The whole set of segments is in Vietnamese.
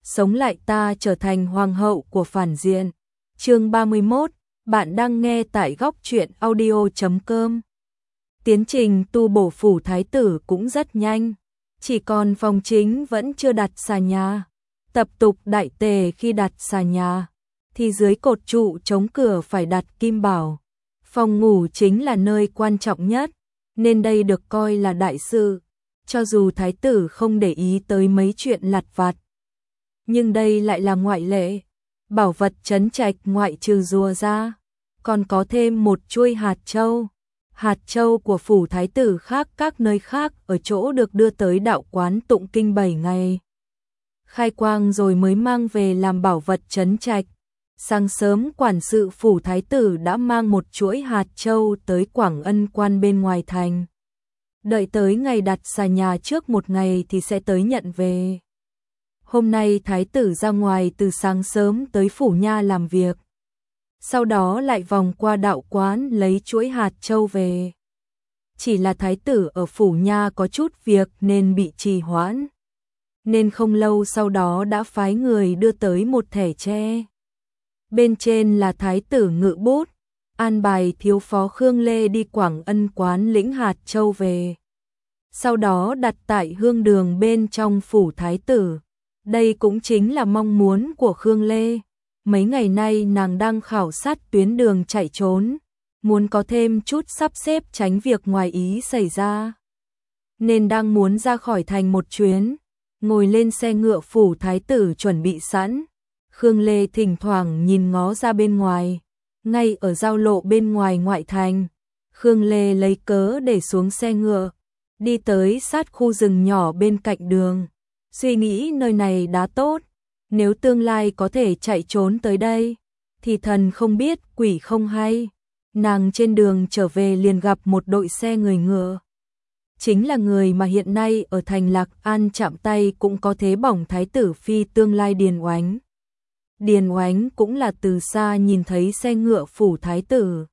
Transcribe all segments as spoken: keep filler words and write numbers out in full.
sống lại ta trở thành hoàng hậu của phản diện. Chương ba mươi mốt, bạn đang nghe tại góc truyện audio chấm com. Tiến trình tu bổ phủ thái tử cũng rất nhanh, chỉ còn phòng chính vẫn chưa đặt xà nhà. Tập tục đại tề khi đặt xà nhà, thì dưới cột trụ chống cửa phải đặt kim bảo. Phòng ngủ chính là nơi quan trọng nhất, nên đây được coi là đại sự, cho dù thái tử không để ý tới mấy chuyện lặt vặt. Nhưng đây lại là ngoại lệ, bảo vật trấn trạch ngoại trừ rùa ra, còn có thêm một chuôi hạt châu. Hạt châu của phủ thái tử khác các nơi khác ở chỗ được đưa tới đạo quán tụng kinh bảy ngày. Khai quang rồi mới mang về làm bảo vật trấn trạch. Sáng sớm quản sự phủ thái tử đã mang một chuỗi hạt châu tới Quảng Ân quan bên ngoài thành. Đợi tới ngày đặt xà nhà trước một ngày thì sẽ tới nhận về. Hôm nay thái tử ra ngoài từ sáng sớm tới phủ nha làm việc. Sau đó lại vòng qua đạo quán lấy chuỗi hạt châu về. Chỉ là thái tử ở phủ nha có chút việc nên bị trì hoãn. Nên không lâu sau đó đã phái người đưa tới một thẻ tre. Bên trên là thái tử ngự bút, an bài thiếu phó Khương Lê đi Quảng Ân quán lĩnh hạt châu về. Sau đó đặt tại hương đường bên trong phủ thái tử. Đây cũng chính là mong muốn của Khương Lê. Mấy ngày nay nàng đang khảo sát tuyến đường chạy trốn, muốn có thêm chút sắp xếp tránh việc ngoài ý xảy ra. Nên đang muốn ra khỏi thành một chuyến, ngồi lên xe ngựa phủ thái tử chuẩn bị sẵn. Khương Lê thỉnh thoảng nhìn ngó ra bên ngoài, ngay ở giao lộ bên ngoài ngoại thành. Khương Lê lấy cớ để xuống xe ngựa, đi tới sát khu rừng nhỏ bên cạnh đường. Suy nghĩ nơi này đã tốt, nếu tương lai có thể chạy trốn tới đây, thì thần không biết quỷ không hay. Nàng trên đường trở về liền gặp một đội xe người ngựa. Chính là người mà hiện nay ở thành Lạc An chạm tay cũng có thế bỏng thái tử phi tương lai Điền Oánh. Điền Oánh cũng là từ xa nhìn thấy xe ngựa phủ thái tử,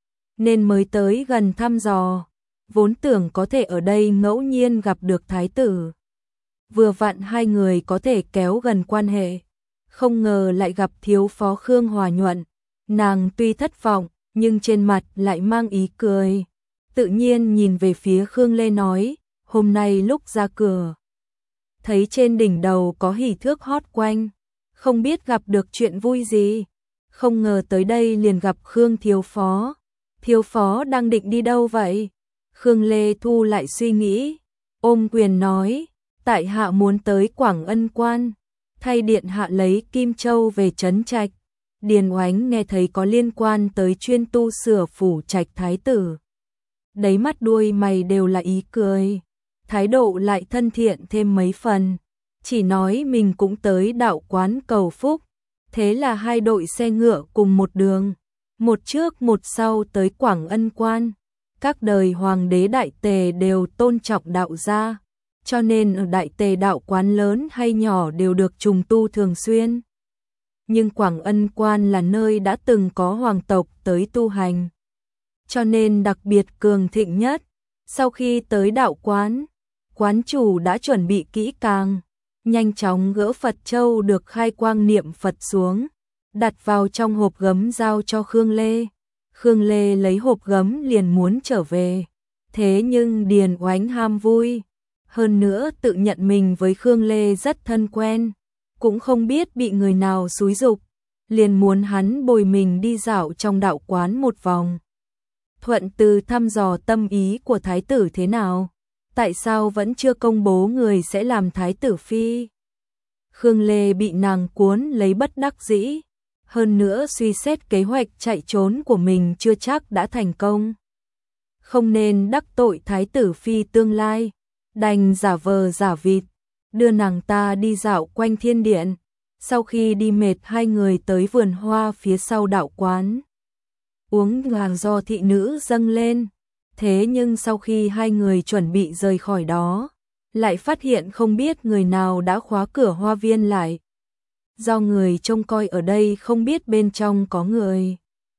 nên mới tới gần thăm dò, vốn tưởng có thể ở đây ngẫu nhiên gặp được thái tử. Vừa vặn hai người có thể kéo gần quan hệ, không ngờ lại gặp thiếu phó Khương Hòa Nhuận. Nàng tuy thất vọng, nhưng trên mặt lại mang ý cười. Tự nhiên nhìn về phía Khương Lê nói, hôm nay lúc ra cửa, thấy trên đỉnh đầu có hỉ thước hót quanh, không biết gặp được chuyện vui gì. Không ngờ tới đây liền gặp Khương thiếu phó. Thiếu phó đang định đi đâu vậy? Khương Lê thu lại suy nghĩ, ôm quyền nói, tại hạ muốn tới Quảng Ân quan, thay điện hạ lấy kim châu về trấn trạch. Điền Oánh nghe thấy có liên quan tới chuyên tu sửa phủ trạch thái tử, đấy mắt đuôi mày đều là ý cười, thái độ lại thân thiện thêm mấy phần, chỉ nói mình cũng tới đạo quán cầu phúc. Thế là hai đội xe ngựa cùng một đường, một trước một sau tới Quảng Ân quan. Các đời hoàng đế đại tề đều tôn trọng đạo gia, cho nên ở đại tề đạo quán lớn hay nhỏ đều được trùng tu thường xuyên. Nhưng Quảng Ân quan là nơi đã từng có hoàng tộc tới tu hành, cho nên đặc biệt cường thịnh nhất. Sau khi tới đạo quán, quán chủ đã chuẩn bị kỹ càng, nhanh chóng gỡ Phật châu được khai quang niệm Phật xuống, đặt vào trong hộp gấm giao cho Khương Lê. Khương Lê lấy hộp gấm liền muốn trở về, thế nhưng Điền Oánh ham vui, hơn nữa tự nhận mình với Khương Lê rất thân quen, cũng không biết bị người nào xúi giục, liền muốn hắn bồi mình đi dạo trong đạo quán một vòng. Thuận từ thăm dò tâm ý của thái tử thế nào, tại sao vẫn chưa công bố người sẽ làm thái tử phi. Khương Lê bị nàng cuốn lấy bất đắc dĩ, hơn nữa suy xét kế hoạch chạy trốn của mình chưa chắc đã thành công. Không nên đắc tội thái tử phi tương lai, đành giả vờ giả vịt, đưa nàng ta đi dạo quanh thiên điện. Sau khi đi mệt hai người tới vườn hoa phía sau đạo quán, uống trà do thị nữ dâng lên. Thế nhưng sau khi hai người chuẩn bị rời khỏi đó, lại phát hiện không biết người nào đã khóa cửa hoa viên lại. Do người trông coi ở đây không biết bên trong có người,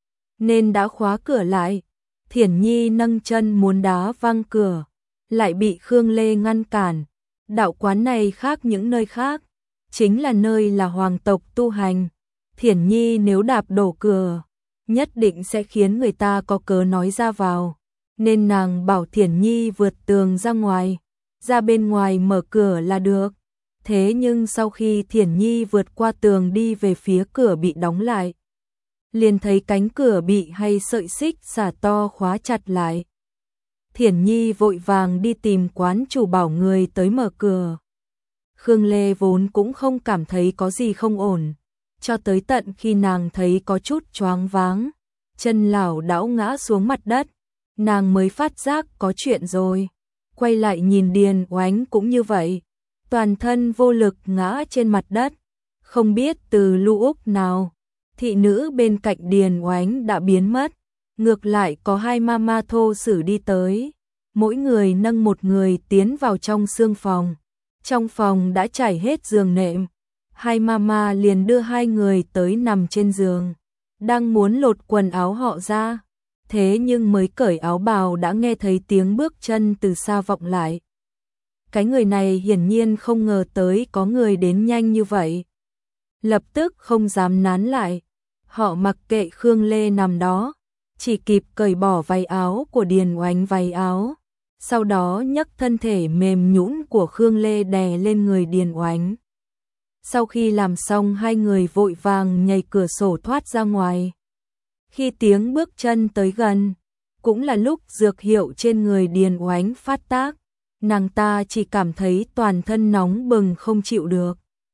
nên đã khóa cửa lại. Thiển Nhi nâng chân muốn đá văng cửa, lại bị Khương Lê ngăn cản. Đạo quán này khác những nơi khác, chính là nơi là hoàng tộc tu hành. Thiển Nhi nếu đạp đổ cửa, nhất định sẽ khiến người ta có cớ nói ra vào, nên nàng bảo Thiển Nhi vượt tường ra ngoài, ra bên ngoài mở cửa là được. Thế nhưng sau khi Thiển Nhi vượt qua tường đi về phía cửa bị đóng lại, liền thấy cánh cửa bị hay sợi xích xả to khóa chặt lại. Thiển Nhi vội vàng đi tìm quán chủ bảo người tới mở cửa. Khương Lê vốn cũng không cảm thấy có gì không ổn, cho tới tận khi nàng thấy có chút choáng váng, chân lảo đảo ngã xuống mặt đất, nàng mới phát giác có chuyện rồi. Quay lại nhìn Điền Oánh cũng như vậy, toàn thân vô lực ngã trên mặt đất, không biết từ lúc nào, thị nữ bên cạnh Điền Oánh đã biến mất, ngược lại có hai mama thô sử đi tới, mỗi người nâng một người tiến vào trong xương phòng. Trong phòng đã trải hết giường nệm, hai mama liền đưa hai người tới nằm trên giường, đang muốn lột quần áo họ ra, thế nhưng mới cởi áo bào đã nghe thấy tiếng bước chân từ xa vọng lại. Cái người này hiển nhiên không ngờ tới có người đến nhanh như vậy, lập tức không dám nán lại, họ mặc kệ Khương Lê nằm đó, chỉ kịp cởi bỏ váy áo của Điền Oánh váy áo, sau đó nhấc thân thể mềm nhũn của Khương Lê đè lên người Điền Oánh. Sau khi làm xong hai người vội vàng nhảy cửa sổ thoát ra ngoài. Khi tiếng bước chân tới gần, cũng là lúc dược hiệu trên người Điền Oánh phát tác, nàng ta chỉ cảm thấy toàn thân nóng bừng không chịu được.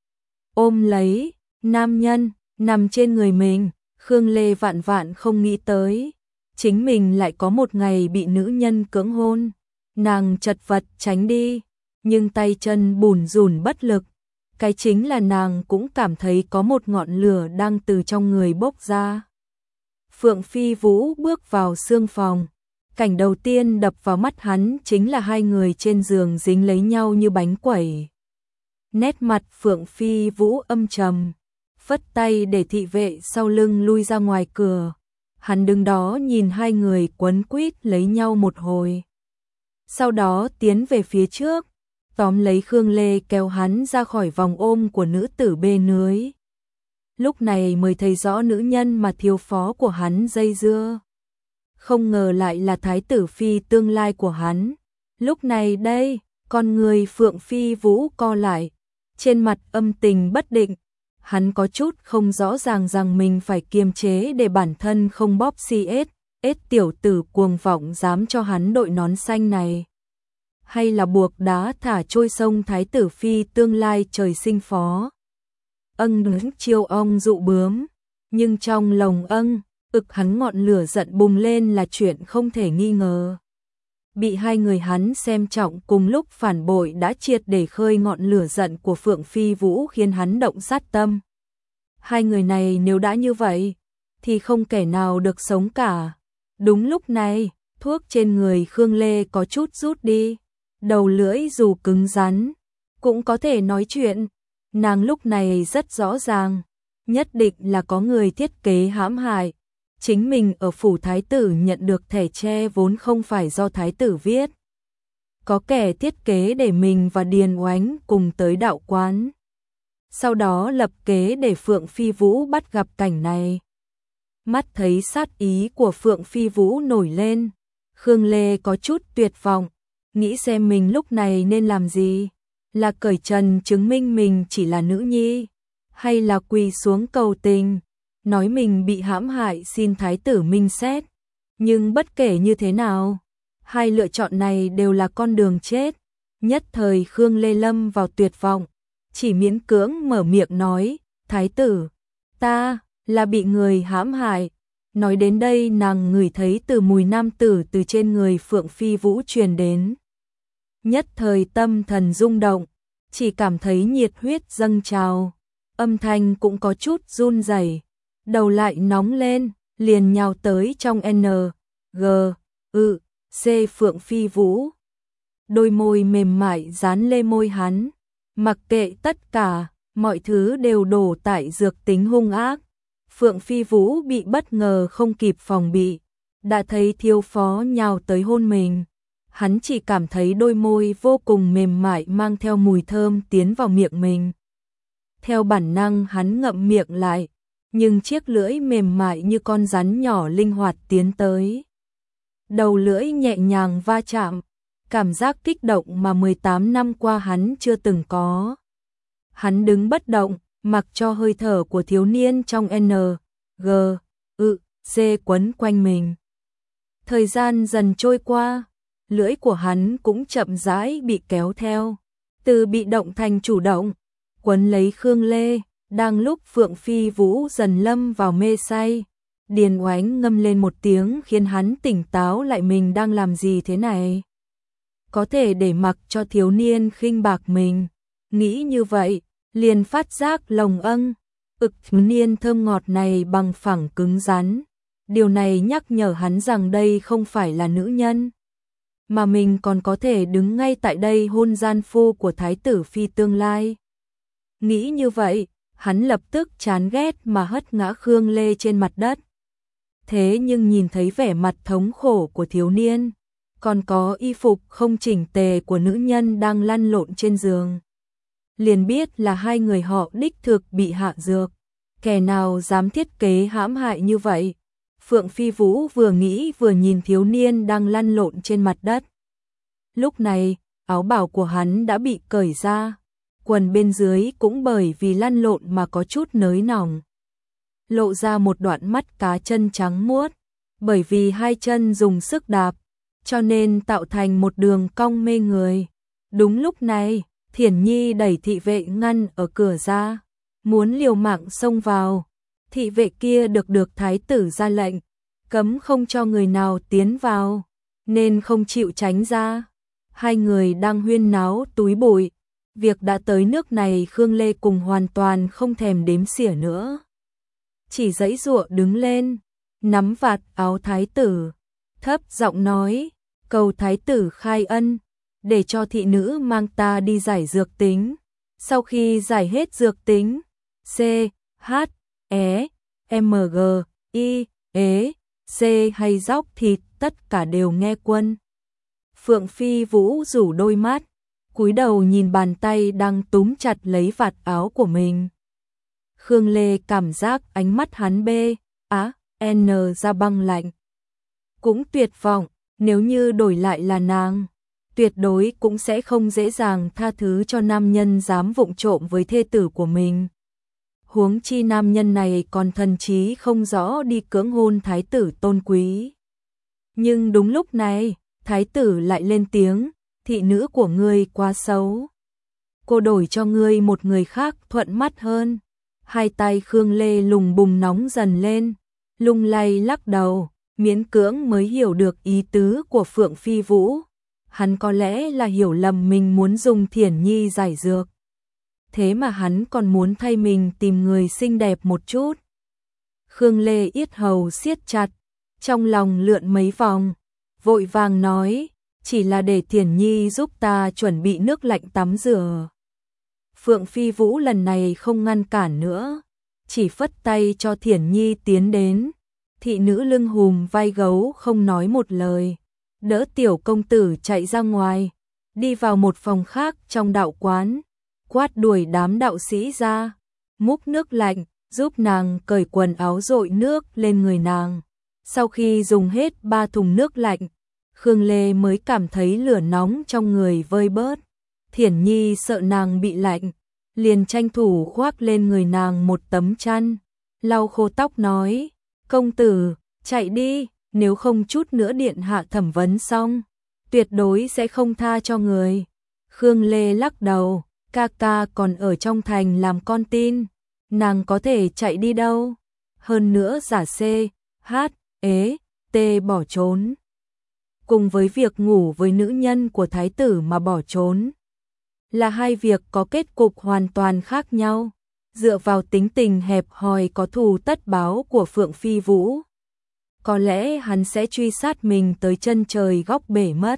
Ôm lấy nam nhân nằm trên người mình, Khương Lê vạn vạn không nghĩ tới, chính mình lại có một ngày bị nữ nhân cưỡng hôn. Nàng chật vật tránh đi, nhưng tay chân bủn rủn bất lực. Cái chính là nàng cũng cảm thấy có một ngọn lửa đang từ trong người bốc ra. Phượng Phi Vũ bước vào xương phòng. Cảnh đầu tiên đập vào mắt hắn chính là hai người trên giường dính lấy nhau như bánh quẩy. Nét mặt Phượng Phi Vũ âm trầm, phất tay để thị vệ sau lưng lui ra ngoài cửa. Hắn đứng đó nhìn hai người quấn quýt lấy nhau một hồi. Sau đó tiến về phía trước, tóm lấy Khương Lê kéo hắn ra khỏi vòng ôm của nữ tử bên dưới. Lúc này mới thấy rõ nữ nhân mà thiếu phó của hắn dây dưa. Không ngờ lại là thái tử phi tương lai của hắn. Lúc này đây, con người Phượng Phi Vũ co lại, trên mặt âm tình bất định. Hắn có chút không rõ ràng rằng mình phải kiềm chế để bản thân không bóp xi ết. Ết tiểu tử cuồng vọng dám cho hắn đội nón xanh này, hay là buộc đá thả trôi sông thái tử phi tương lai trời sinh phó. Ân đứng chiêu ong dụ bướm, nhưng trong lòng ân, ực hắn ngọn lửa giận bùng lên là chuyện không thể nghi ngờ. Bị hai người hắn xem trọng cùng lúc phản bội đã triệt để khơi ngọn lửa giận của Phượng Phi Vũ khiến hắn động sát tâm. Hai người này nếu đã như vậy, thì không kẻ nào được sống cả. Đúng lúc này, thuốc trên người Khương Lê có chút rút đi, đầu lưỡi dù cứng rắn, cũng có thể nói chuyện. Nàng lúc này rất rõ ràng, nhất định là có người thiết kế hãm hại. Chính mình ở phủ thái tử nhận được thẻ tre vốn không phải do thái tử viết. Có kẻ thiết kế để mình và Điền Oánh cùng tới đạo quán. Sau đó lập kế để Phượng Phi Vũ bắt gặp cảnh này. Mắt thấy sát ý của Phượng Phi Vũ nổi lên, Khương Lê có chút tuyệt vọng, nghĩ xem mình lúc này nên làm gì, là cởi trần chứng minh mình chỉ là nữ nhi, hay là quỳ xuống cầu tình, nói mình bị hãm hại xin thái tử minh xét. Nhưng bất kể như thế nào, hai lựa chọn này đều là con đường chết. Nhất thời Khương Lê lâm vào tuyệt vọng, chỉ miễn cưỡng mở miệng nói, thái tử, ta là bị người hãm hại. Nói đến đây nàng ngửi thấy từ mùi nam tử từ trên người Phượng Phi Vũ truyền đến. Nhất thời tâm thần rung động, chỉ cảm thấy nhiệt huyết dâng trào, âm thanh cũng có chút run rẩy, đầu lại nóng lên, liền nhào tới trong N, G, ư, C Phượng Phi Vũ. Đôi môi mềm mại dán lên môi hắn, mặc kệ tất cả, mọi thứ đều đổ tại dược tính hung ác. Phượng Phi Vũ bị bất ngờ không kịp phòng bị, đã thấy thiếu phó nhào tới hôn mình. Hắn chỉ cảm thấy đôi môi vô cùng mềm mại mang theo mùi thơm tiến vào miệng mình. Theo bản năng hắn ngậm miệng lại, nhưng chiếc lưỡi mềm mại như con rắn nhỏ linh hoạt tiến tới. Đầu lưỡi nhẹ nhàng va chạm, cảm giác kích động mà mười tám năm qua hắn chưa từng có. Hắn đứng bất động, mặc cho hơi thở của thiếu niên trong N, G, ư, C quấn quanh mình. Thời gian dần trôi qua, lưỡi của hắn cũng chậm rãi bị kéo theo, từ bị động thành chủ động, quấn lấy Khương Lê. Đang lúc Phượng Phi Vũ dần lâm vào mê say, Điền Oánh ngâm lên một tiếng khiến hắn tỉnh táo lại, mình đang làm gì thế này? Có thể để mặc cho thiếu niên khinh bạc mình. Nghĩ như vậy, liền phát giác lồng âng, ực niên thơm ngọt này bằng phẳng cứng rắn. Điều này nhắc nhở hắn rằng đây không phải là nữ nhân, mà mình còn có thể đứng ngay tại đây hôn gian phu của Thái tử Phi tương lai. Nghĩ như vậy, hắn lập tức chán ghét mà hất ngã Khương Lê trên mặt đất. Thế nhưng nhìn thấy vẻ mặt thống khổ của thiếu niên, còn có y phục không chỉnh tề của nữ nhân đang lăn lộn trên giường, liền biết là hai người họ đích thực bị hạ dược. Kẻ nào dám thiết kế hãm hại như vậy? Phượng Phi Vũ vừa nghĩ vừa nhìn thiếu niên đang lăn lộn trên mặt đất. Lúc này, áo bào của hắn đã bị cởi ra, quần bên dưới cũng bởi vì lăn lộn mà có chút nới nòng, lộ ra một đoạn mắt cá chân trắng muốt, bởi vì hai chân dùng sức đạp, cho nên tạo thành một đường cong mê người. Đúng lúc này, Thiển Nhi đẩy thị vệ ngăn ở cửa ra, muốn liều mạng xông vào. Thị vệ kia được được thái tử ra lệnh, cấm không cho người nào tiến vào, nên không chịu tránh ra. Hai người đang huyên náo túi bụi, việc đã tới nước này Khương Lê cùng hoàn toàn không thèm đếm xỉa nữa. Chỉ giãy giụa đứng lên, nắm vạt áo thái tử, thấp giọng nói, cầu thái tử khai ân, để cho thị nữ mang ta đi giải dược tính. Sau khi giải hết dược tính, C, H, E, M, G, I, ế, C hay dóc thịt tất cả đều nghe quân. Phượng Phi Vũ rủ đôi mắt, cúi đầu nhìn bàn tay đang túm chặt lấy vạt áo của mình. Khương Lê cảm giác ánh mắt hắn bê, á, N ra băng lạnh. Cũng tuyệt vọng, nếu như đổi lại là nàng, tuyệt đối cũng sẽ không dễ dàng tha thứ cho nam nhân dám vụng trộm với thê tử của mình. Huống chi nam nhân này còn thần trí không rõ đi cưỡng hôn thái tử tôn quý. Nhưng đúng lúc này, thái tử lại lên tiếng, thị nữ của ngươi quá xấu. Cô đổi cho ngươi một người khác thuận mắt hơn. Hai tay Khương Lê lùng bùng nóng dần lên, lung lay lắc đầu, miễn cưỡng mới hiểu được ý tứ của Phượng Phi Vũ. Hắn có lẽ là hiểu lầm mình muốn dùng Thiển Nhi giải dược. Thế mà hắn còn muốn thay mình tìm người xinh đẹp một chút. Khương Lê yết hầu siết chặt, trong lòng lượn mấy vòng, vội vàng nói, chỉ là để Thiển Nhi giúp ta chuẩn bị nước lạnh tắm rửa. Phượng Phi Vũ lần này không ngăn cản nữa, chỉ phất tay cho Thiển Nhi tiến đến. Thị nữ lưng hùm vai gấu không nói một lời, đỡ tiểu công tử chạy ra ngoài, đi vào một phòng khác trong đạo quán, quát đuổi đám đạo sĩ ra, múc nước lạnh, giúp nàng cởi quần áo dội nước lên người nàng. Sau khi dùng hết ba thùng nước lạnh, Khương Lê mới cảm thấy lửa nóng trong người vơi bớt. Thiển Nhi sợ nàng bị lạnh, liền tranh thủ khoác lên người nàng một tấm chăn, lau khô tóc nói, công tử, chạy đi, nếu không chút nữa điện hạ thẩm vấn xong, tuyệt đối sẽ không tha cho người. Khương Lê lắc đầu, ca ca còn ở trong thành làm con tin, nàng có thể chạy đi đâu. Hơn nữa giả C, H, ế, T bỏ trốn, cùng với việc ngủ với nữ nhân của thái tử mà bỏ trốn, là hai việc có kết cục hoàn toàn khác nhau. Dựa vào tính tình hẹp hòi có thù tất báo của Phượng Phi Vũ, có lẽ hắn sẽ truy sát mình tới chân trời góc bể mất.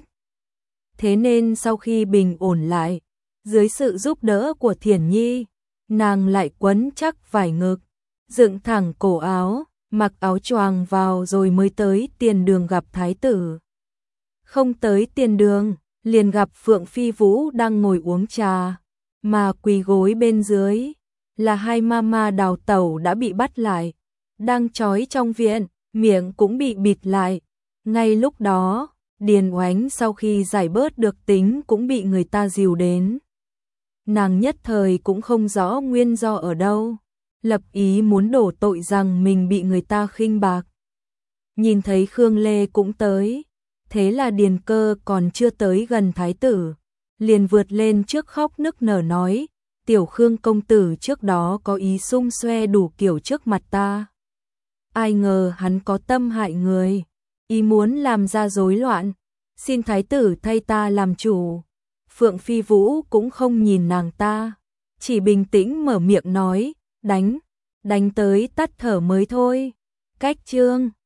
Thế nên sau khi bình ổn lại, dưới sự giúp đỡ của Thiển Nhi, nàng lại quấn chắc vải ngực, dựng thẳng cổ áo, mặc áo choàng vào rồi mới tới tiền đường gặp thái tử. Không tới tiền đường, liền gặp Phượng Phi Vũ đang ngồi uống trà, mà quỳ gối bên dưới. là hai mama đào tẩu đã bị bắt lại, đang trói trong viện, miệng cũng bị bịt lại. Ngay lúc đó, Điền Oánh sau khi giải bớt được tính cũng bị người ta dìu đến. Nàng nhất thời cũng không rõ nguyên do ở đâu, lập ý muốn đổ tội rằng mình bị người ta khinh bạc. Nhìn thấy Khương Lê cũng tới, thế là Điền Cơ còn chưa tới gần thái tử, liền vượt lên trước khóc nức nở nói, tiểu Khương công tử trước đó có ý xung xoe đủ kiểu trước mặt ta. Ai ngờ hắn có tâm hại người, ý muốn làm ra rối loạn, xin thái tử thay ta làm chủ. Phượng Phi Vũ cũng không nhìn nàng ta, chỉ bình tĩnh mở miệng nói, đánh, đánh tới tắt thở mới thôi. Cách chương